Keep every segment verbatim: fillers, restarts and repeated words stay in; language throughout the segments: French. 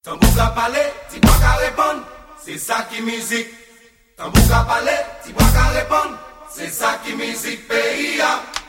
Tambouka parler, ti bois qu'à répondre, c'est ça qui musique. Tambouka parler, ti bois qu'à répondre, c'est ça qui musique pays.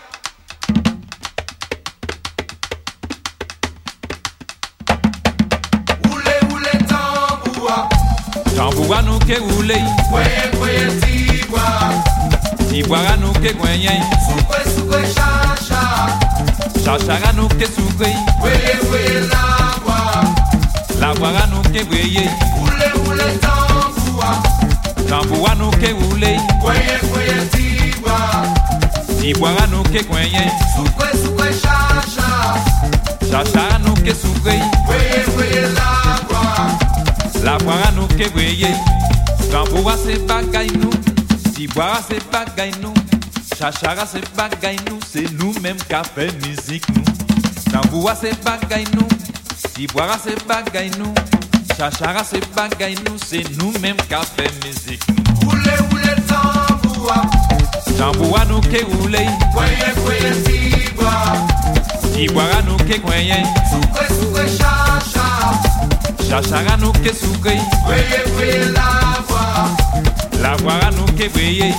Oulé, oulé, tamboua. Tamboua nous que roule. Kwenye, kwenye, ti bois. Ti bois nous que kwenye. Soukwe, soukwe, chacha. Chacha nous que soukwe. Kwenye, kwenye, la bois. La bois nous que brille. Oulé, oulé, tamboua. Tamboua nous que roule. Kwenye, kwenye, ti bois. Ti bois nous que kwenye. Soukwe, soukwe, chacha. Chacha nous que soukwe. Kwenye, kwenye, la bois. La bois nous que brille. Tamboua c'est bagay nous. Ti bois c'est bagay nous. Chachara c'est bagay nous. C'est nous-mêmes qui fait musique nous. Tamboua c'est bagay nous. Ti bois c'est bagay nous. Chachara c'est bagay nous. C'est nous-mêmes qui fait musique nous. Oulé, oulé, tamboua. Tamboua nous que roule. Kwenye, kwenye, ti bois. Ti bois nous que kwenye. Soukwe, soukwe, chacha. Chachara nous que soukwe. Kwenye, kwenye, la bois. La bois nous que brille.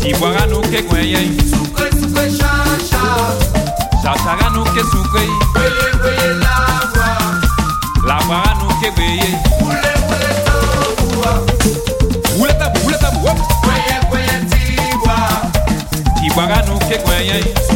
Tiboara nou ke kwenye. Sucre, sucre, chacha. Chachara nou ke sucre. Weye, weye, la voix. La boara nou ke weye. Oule, oule, tamboua. Oule tabou, oule tabou, hop. Weye, weye, tiboua. Tiboara nou ke kwenye.